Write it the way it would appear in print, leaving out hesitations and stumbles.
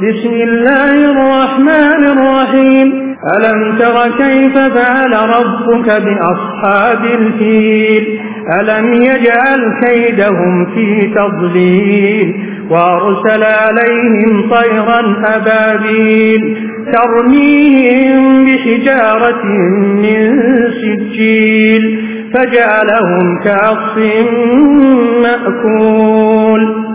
بسم الله الرحمن الرحيم. ألم تر كيف فعل ربك بأصحاب الفيل؟ ألم يجعل كيدهم في تضليل وأرسل عليهم طيرا أبابيل ترميهم بحجارة من سجيل فجعلهم كعصف مأكول.